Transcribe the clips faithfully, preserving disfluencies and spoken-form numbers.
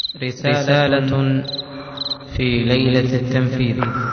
رسالة في ليلة التنفيذ.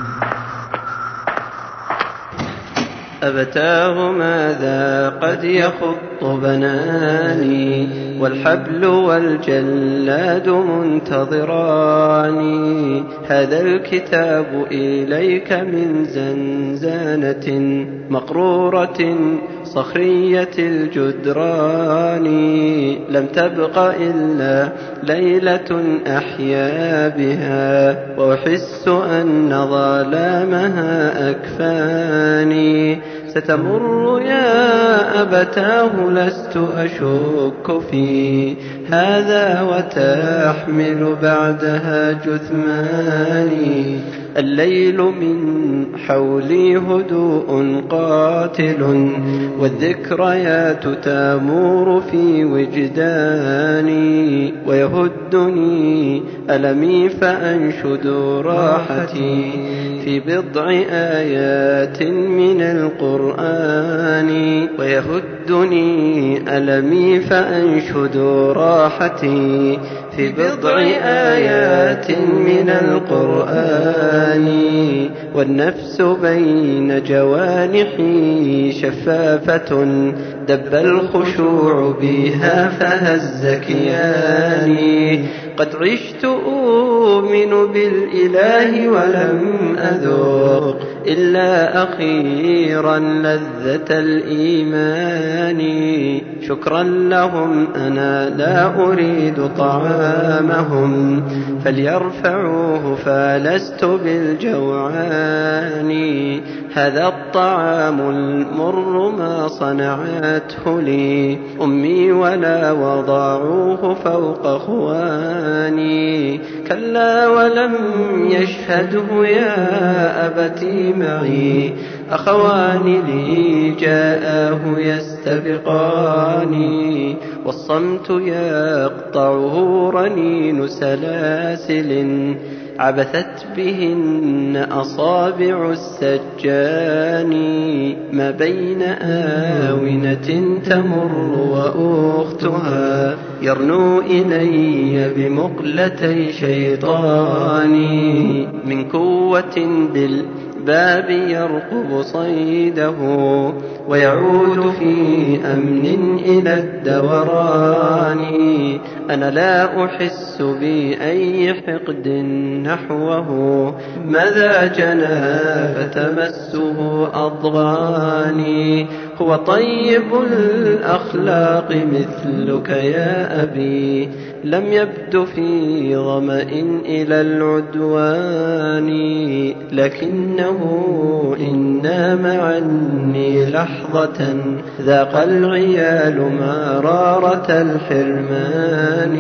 أبتاه ماذا قد يخط بناني، والحبل والجلاد منتظراني. هذا الكتاب إليك من زنزانة مقرورة صخرية الجدران. لم تبق إلا ليلة أحيا بها، وأحس أن ظلامها أكفاني. ستمر يا أبتاه لست أشك في هذا، وتحمل بعدها جثماني. الليل من حولي هدوء قاتل، والذكريات تمور في وجداني. ويهدني ألمي فأنشد راحتي في بضع آيات من القرآن. ويهدني ألمي فأنشد راحتي في بضع آيات من القرآن. والنفس بين جوانحي شفافة، دب الخشوع بها فهز كياني. قد عشت أؤمن بالإله ولم أذوق إلا أخيرا لذة الإيمان. شكرا لهم أنا لا أريد طعامهم، فليرفعوه فلست بالجوعان. هذا الطعام المر ما صنعته لي أمي، ولا وضعوه فوق خواني. كلا ولم يشهده يا أبتي معي أخوان لي جاءه يستبقاني. والصمت يقطعه رنين سلاسل عبثت بهن أصابع السجان. ما بين آونة تمر وأختها يرنو إلي بمقلتي شيطاني. من قوة بال باب يرقب صيده، ويعود في أمن إلى الدوران. أنا لا أحس بأي حقد نحوه، ماذا جنى فتمسه أضغاني. هو طيب الأخلاق مثلك يا أبي، لم يبد في ظمأ إلى العدوان. لكنه إن نام عني لحظة ذاق العيال مرارة الحرمان.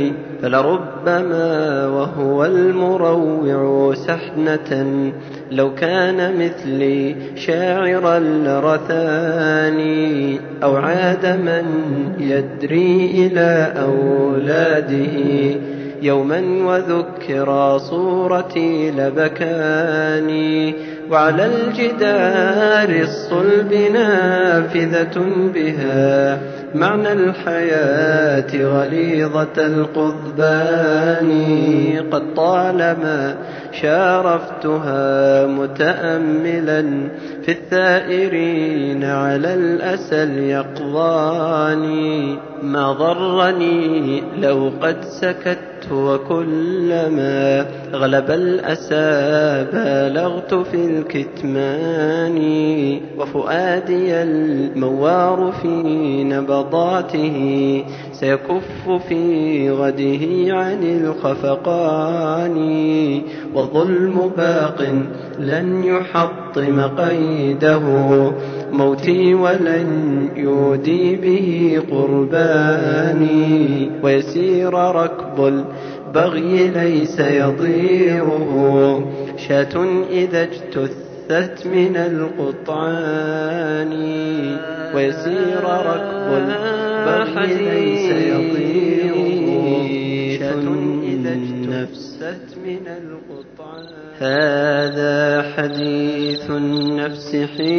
فلربما وهو المروع سحنة، لو كان مثلي شاعرا لرثاني. أو عاد من يدري إلى أولاده يوما وذكر صورتي لبكاني. وعلى الجدار الصلب نافذة بها معنى الحياة غليظة القضبان. قد طالما شارفتها متأملا في الثائرين على الأسى اليقظان. ما ضرني لو قد سكت، وكلما غلب الأسى بالغت في الكتمان. وفؤادي الموار في نبضاته سيكف في غده عن الخفقان. والظلم باق لن يحطم قيده، موتي ولن يودي به قرباني. ويسير ركب البغي ليس يضيره، شاة إذا اجتثت من القطعان. ويسير ركب البغي ليس يضيره، شاة إذا اجتثت من القطعان. هذا حديث النفس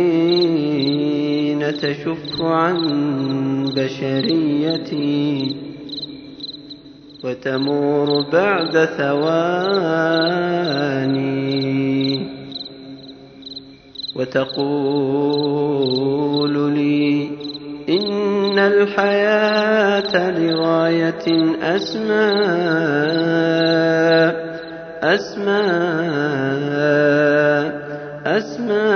حين تشف عن بشريتي. وتمور بعد ثواني، وتقول لي إن الحياة لغاية أسمى أسمى أسمى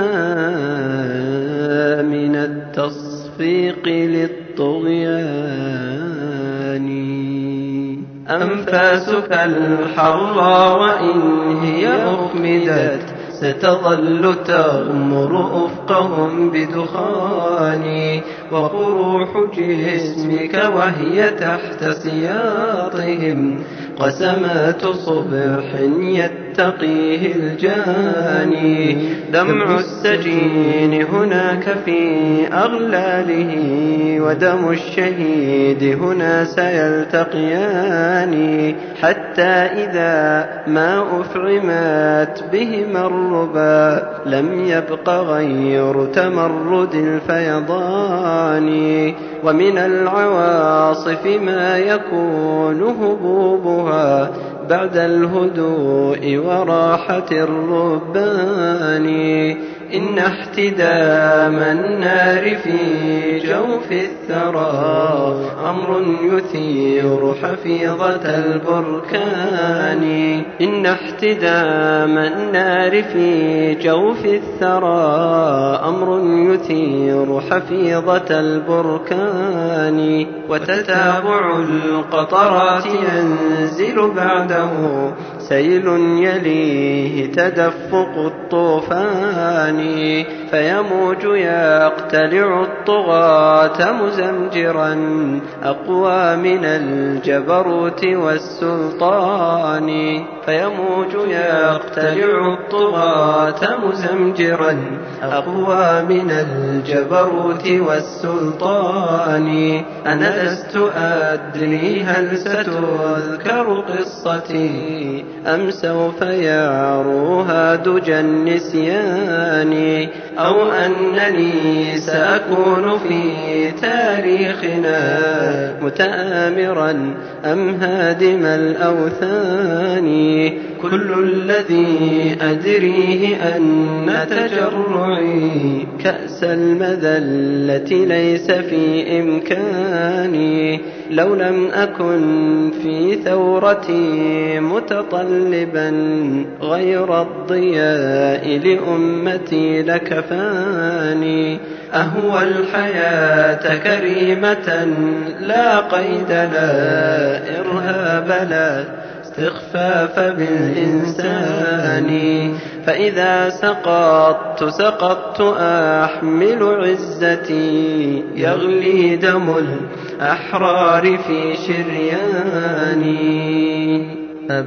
من التصفيق للطغيان. أنفاسك الحرى وإن هي أخمدت ستظل تغمر أفقهم بدخان، وقروح جسمك وهي تحت سياطهم قسمات صبح يتقيه الجاني. دمع السجين هناك في أغلاله، ودم الشهيد هنا سيلتقيان، حتى إذا ما أفعمت بهما الربا لم يبق غير تمرد الفيضان. ومن العواصف ما يكون هبوبها بعد الهدوء وراحة الربان. إن احتدام النار في جوف الثرى أمر يثير حفيظة البركان. إن احتدام النار في جوف الثرى أمر يثير حفيظة البركان. وتتابع القطرات ينزل بعده سيل يليه تدفق الطوفان. فيموج يقتلع الطغاة مزمجرا أقوى من الجبروت والسلطان. فيموج يقتلع الطغاة مزمجرا أقوى من الجبروت والسلطان. أنا لست أدري هل ستذكر قصتي أم سوف يعروها دجى النسيان، أو أنني سأكون في تاريخنا متآمرا أم هادم الأوثان. كل الذي أدريه أن تجرعي كأس المذلة ليس في إمكاني. لو لم أكن في ثورتي متطلبا غير الضياء لأمتي لكفاني. أهوى الحياة كريمة لا قيد لا إرهاب لا استخفاف بالإنسان. فإذا سقطت سقطت أحمل عزتي يغلي دم الأحرار في شرياني.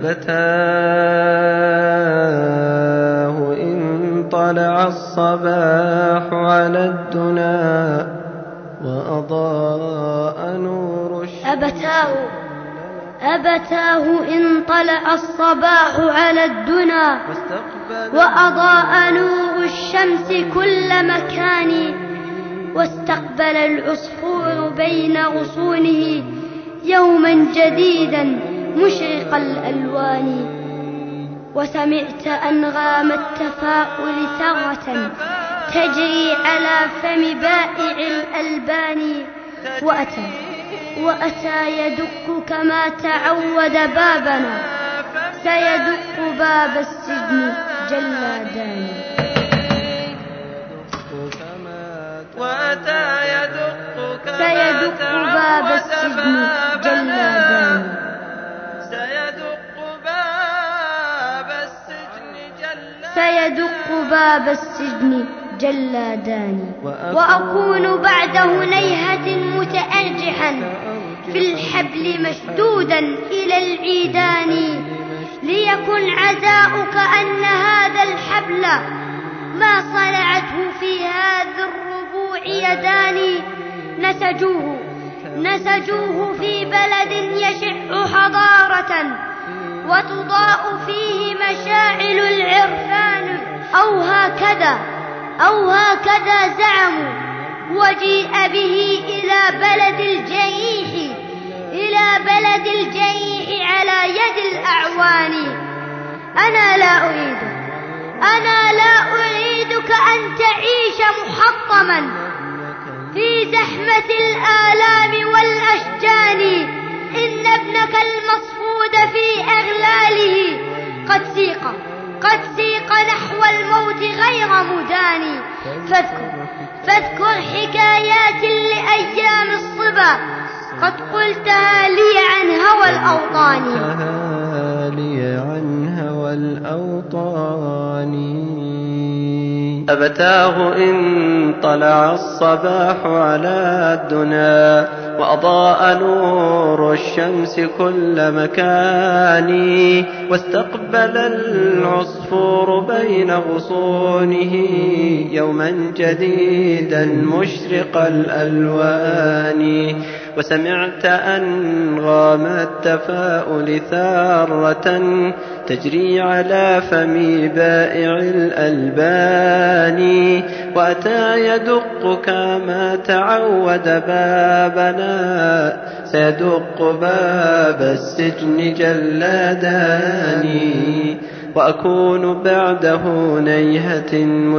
أبتاه إن طلع الصباح على الدنا وأضاء نور الشمس. أبتاه أبتاه إن طلع الصباح على الدنا وأضاء نور الشمس كل مكان. واستقبل العصفور بين غصونه يوما جديدا مشرق الألوان. وسمعت أنغام التفاؤل ثغرة تجري على فم بائع الألبان. وأتى وأتى يدق كما تعود بابنا، سيدق باب السجن جلادان. وأتى يدق سيدق باب السجن جلادان. سيدق باب السجن جلادان. سيدق باب السجن جلادان. وأكون بعد هنيهة متأرجحا في الحبل مشدودا إلى العيدان. ليكن عزاؤك أن هذا الحبل ما صنعته في هذا الربوع يدان. نسجوه نسجوه في بلد يشع حضارة وتضاء فيه مشاعل العرفان. أو هكذا أو هكذا زعموا. وجيء به إلى بلد الجريح إلى بلد الجريح أنا لا أريدك أنا لا أريدك أن تعيش محطما في زحمة الآلام والأشجان. إن ابنك المصفود في أغلاله قد سيق قد سيق نحو الموت غير مداني. فاذكر فاذكر حكايات لأيام الصبا قد قلتها لي عن هوى الأوطان. لي عن هوى الأوطان. أبتاه إن طلع الصباح على الدنا وأضاء نور الشمس كل مكان، واستقبل العصفور بين غصونه يوما جديدا مشرق الألوان، وسمعت أنغام التفاؤل ثارة تجري على فم بائع الألبان، وأتى يدق كما تعود بابنا سيدق باب السجن جلادان، وأكون بعده نيهة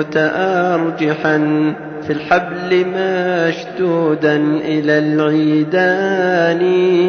متأرجحا في الحبل مشدودا إلى العيدان،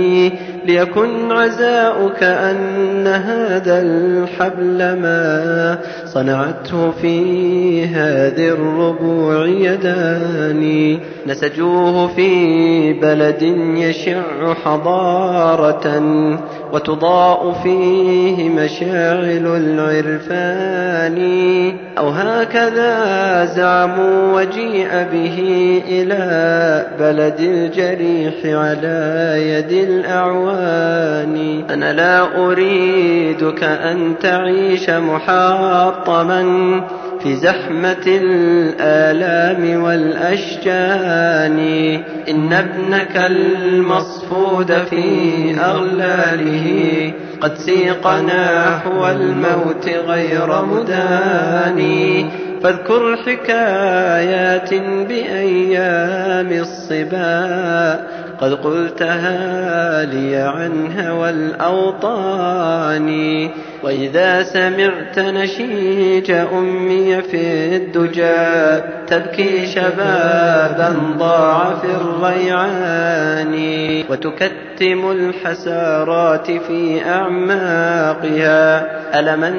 ليكن عزاؤك أن هذا الحبل ما صنعته في هذه الربوع يدان، نسجوه في بلد يشع حضارة وتضاء فيه مشاعل العرفان، أو هكذا زعموا وجيء به إلى بلد الجريح على يد الأعوان. أنا لا أريدك أن تعيش محطما في زحمة الآلام والأشجان. إن ابنك المصفود في أغلاله قد سيق نحو الموت غير مداني، فاذكر حكايات بأيام الصبا قد قلتها لي عن هوى الأوطان. وإذا سمعت نشيج أمي في الدجى تبكي شبابا ضاع في الريعان، وتكتم الحسارات في أعماقها ألما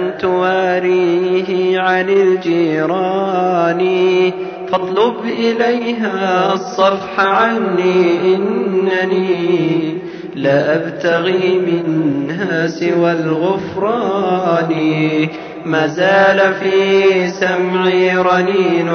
تواريه عن الجيران، فاطلب إليها الصفح عني إنني لا أبتغي منها سوى الغفران. ما زال في سمعي رنين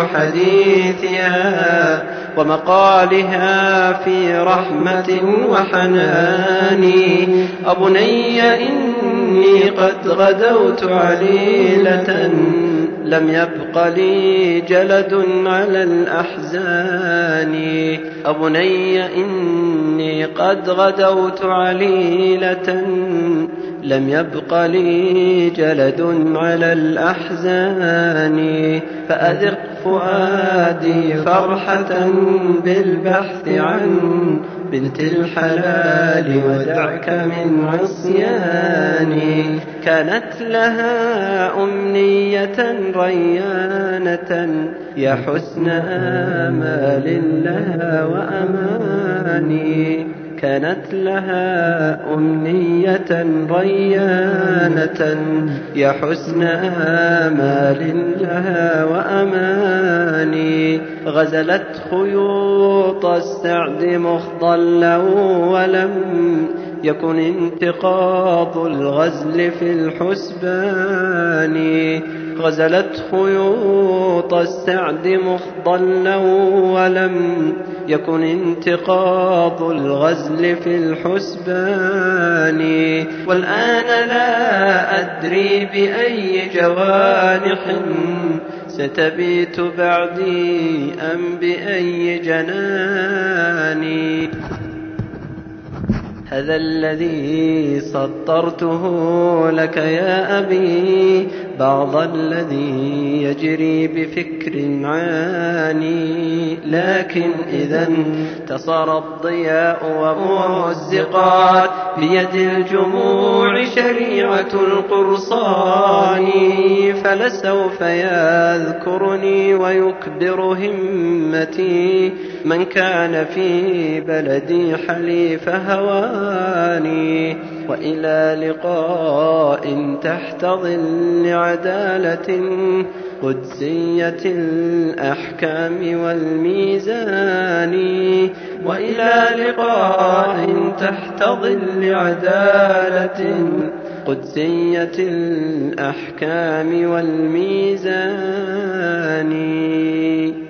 حديثها ومقالها في رحمة وحنان. أبني إني قد غدوت عليلة لم يبق لي جلد على الأحزان. أبني إني قد غدوت عليلة لم يبق لي جلد على الأحزان. فأذق فؤادي فرحة بالبحث عن بنت الحلال ودعك من عصياني. كانت لها أمنية ريانة يا حسن آمال لها وأماني. كانت لها أمنية ريانة يا حسن آمال لها وأماني. غزلت خيوط السعد مخضلا ولم يكن انتقاض الغزل في الحسبان. غزلت خيوط السعد مخضلا ولم يكن انتقاض الغزل في الحسبان. والآن لا أدري بأي جوانح ستبيت بعدي أم بأي جنان. هذا الذي سطرته لك يا أبي، بعض الذي يجري بفكر عاني، لكن إذا انتصر الضياء ومزقات بيد الجموع شريعة القرصان، فلسوف يذكرني ويكبر همتي من كان في بلدي حليف هواني، وإلى لقاء تحت ظل عدالة قدسية الأحكام والميزان، وإلى لقاء تحت ظل عدالة قدسية الأحكام والميزان.